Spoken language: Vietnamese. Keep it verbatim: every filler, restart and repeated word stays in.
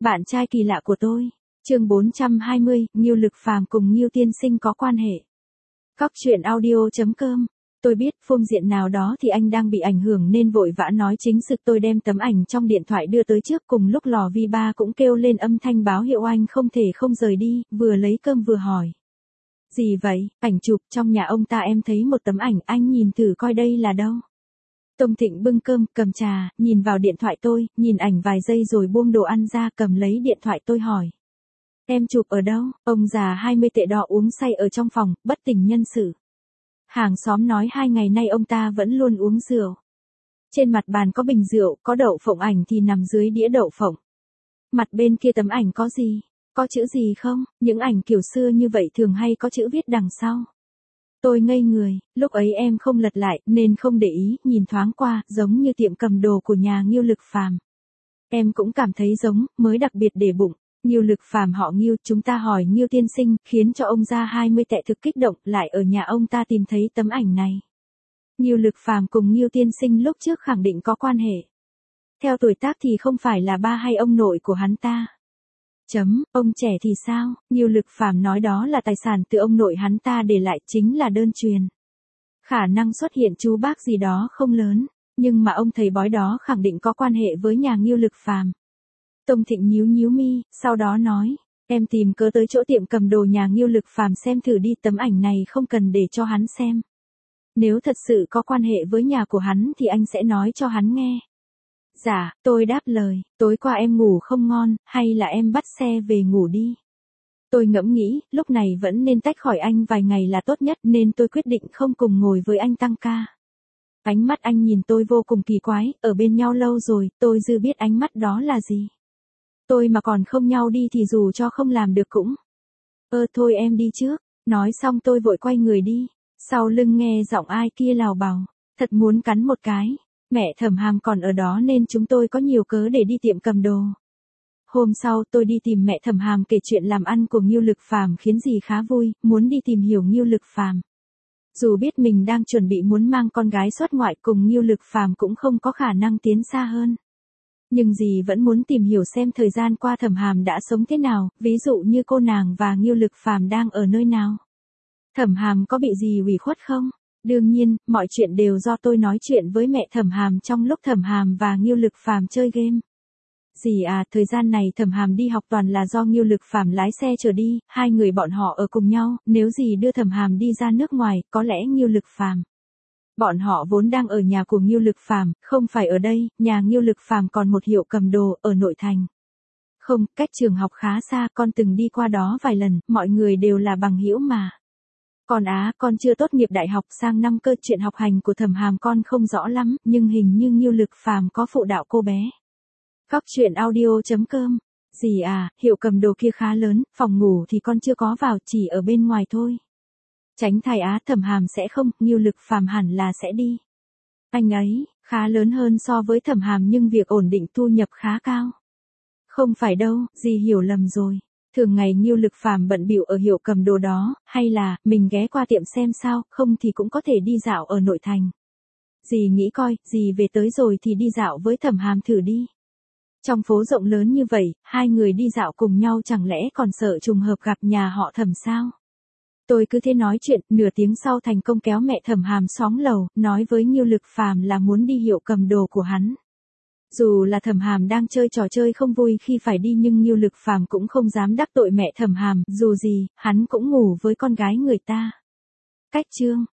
Bạn trai kỳ lạ của tôi. Chương bốn trăm hai mươi, Ngưu Lực Phàm cùng Ngưu Tiên Sinh có quan hệ. Cóc truyện audio chấm com. Tôi biết phương diện nào đó thì anh đang bị ảnh hưởng nên vội vã nói chính sự. Tôi đem tấm ảnh trong điện thoại đưa tới trước, cùng lúc lò vi ba cũng kêu lên âm thanh báo hiệu anh không thể không rời đi, vừa lấy cơm vừa hỏi. Gì vậy? Ảnh chụp trong nhà ông ta, em thấy một tấm ảnh, anh nhìn thử coi đây là đâu. Tông Thịnh bưng cơm, cầm trà, nhìn vào điện thoại tôi, nhìn ảnh vài giây rồi buông đồ ăn ra, cầm lấy điện thoại tôi hỏi. Em chụp ở đâu? Ông già hai mươi tệ đỏ uống say ở trong phòng, bất tỉnh nhân sự. Hàng xóm nói hai ngày nay ông ta vẫn luôn uống rượu. Trên mặt bàn có bình rượu, có đậu phộng, ảnh thì nằm dưới đĩa đậu phộng. Mặt bên kia tấm ảnh có gì? Có chữ gì không? Những ảnh kiểu xưa như vậy thường hay có chữ viết đằng sau. Tôi ngây người, lúc ấy em không lật lại nên không để ý, nhìn thoáng qua, giống như tiệm cầm đồ của nhà Ngưu Lực Phàm. Em cũng cảm thấy giống, mới đặc biệt để bụng. Ngưu Lực Phàm họ Ngưu, chúng ta hỏi Ngưu tiên sinh, khiến cho ông già hai mươi tệ thực kích động, lại ở nhà ông ta tìm thấy tấm ảnh này. Ngưu Lực Phàm cùng Ngưu tiên sinh lúc trước khẳng định có quan hệ. Theo tuổi tác thì không phải là ba hay ông nội của hắn ta. Chấm, ông trẻ thì sao? Ngưu Lực Phàm nói đó là tài sản từ ông nội hắn ta để lại, chính là đơn truyền. Khả năng xuất hiện chú bác gì đó không lớn, nhưng mà ông thầy bói đó khẳng định có quan hệ với nhà Ngưu Lực Phàm. Tông Thịnh nhíu nhíu mi, sau đó nói, em tìm cớ tới chỗ tiệm cầm đồ nhà Ngưu Lực Phàm xem thử đi, tấm ảnh này không cần để cho hắn xem. Nếu thật sự có quan hệ với nhà của hắn thì anh sẽ nói cho hắn nghe. Dạ, tôi đáp lời, tối qua em ngủ không ngon, hay là em bắt xe về ngủ đi. Tôi ngẫm nghĩ, lúc này vẫn nên tách khỏi anh vài ngày là tốt nhất nên tôi quyết định không cùng ngồi với anh tăng ca. Ánh mắt anh nhìn tôi vô cùng kỳ quái, ở bên nhau lâu rồi, tôi dư biết ánh mắt đó là gì. Tôi mà còn không nhau đi thì dù cho không làm được cũng. Ơ thôi em đi trước, nói xong tôi vội quay người đi, sau lưng nghe giọng ai kia lào bào, thật muốn cắn một cái. Mẹ Thẩm Hàm còn ở đó nên chúng tôi có nhiều cớ để đi tiệm cầm đồ. Hôm sau tôi đi tìm mẹ Thẩm Hàm kể chuyện làm ăn của Ngưu Lực Phàm, khiến dì khá vui, muốn đi tìm hiểu Ngưu Lực Phàm. Dù biết mình đang chuẩn bị muốn mang con gái xuất ngoại, cùng Ngưu Lực Phàm cũng không có khả năng tiến xa hơn. Nhưng dì vẫn muốn tìm hiểu xem thời gian qua Thẩm Hàm đã sống thế nào, ví dụ như cô nàng và Ngưu Lực Phàm đang ở nơi nào. Thẩm Hàm có bị gì ủy khuất không? Đương nhiên, mọi chuyện đều do tôi nói chuyện với mẹ Thẩm Hàm trong lúc Thẩm Hàm và Ngưu Lực Phàm chơi game. Dì à, thời gian này Thẩm Hàm đi học toàn là do Ngưu Lực Phàm lái xe chở đi, hai người bọn họ ở cùng nhau, nếu dì đưa Thẩm Hàm đi ra nước ngoài, có lẽ Ngưu Lực Phàm. Bọn họ vốn đang ở nhà của Ngưu Lực Phàm, không phải ở đây, nhà Ngưu Lực Phàm còn một hiệu cầm đồ ở nội thành. Không, cách trường học khá xa, con từng đi qua đó vài lần, mọi người đều là bằng hữu mà. Còn á, con chưa tốt nghiệp đại học, sang năm cơ, chuyện học hành của Thẩm Hàm con không rõ lắm, nhưng hình như Ngưu Lực Phàm có phụ đạo cô bé. Cóc truyện audio chấm com. Dì à, hiệu cầm đồ kia khá lớn, phòng ngủ thì con chưa có vào, chỉ ở bên ngoài thôi. Tránh thai á, Thẩm Hàm sẽ không, Ngưu Lực Phàm hẳn là sẽ đi. Anh ấy, khá lớn hơn so với Thẩm Hàm nhưng việc ổn định thu nhập khá cao. Không phải đâu, dì hiểu lầm rồi. Thường ngày Ngưu Lực Phàm bận bịu ở hiệu cầm đồ đó, hay là, mình ghé qua tiệm xem sao, không thì cũng có thể đi dạo ở nội thành. Dì nghĩ coi, dì về tới rồi thì đi dạo với Thẩm Hàm thử đi. Trong phố rộng lớn như vậy, hai người đi dạo cùng nhau chẳng lẽ còn sợ trùng hợp gặp nhà họ Thẩm sao? Tôi cứ thế nói chuyện, nửa tiếng sau thành công kéo mẹ Thẩm Hàm xóm lầu, nói với Ngưu Lực Phàm là muốn đi hiệu cầm đồ của hắn. Dù là Thẩm Hàm đang chơi trò chơi không vui khi phải đi nhưng Ngưu Lực Phàm cũng không dám đắc tội mẹ Thẩm Hàm, dù gì, hắn cũng ngủ với con gái người ta. Cách chương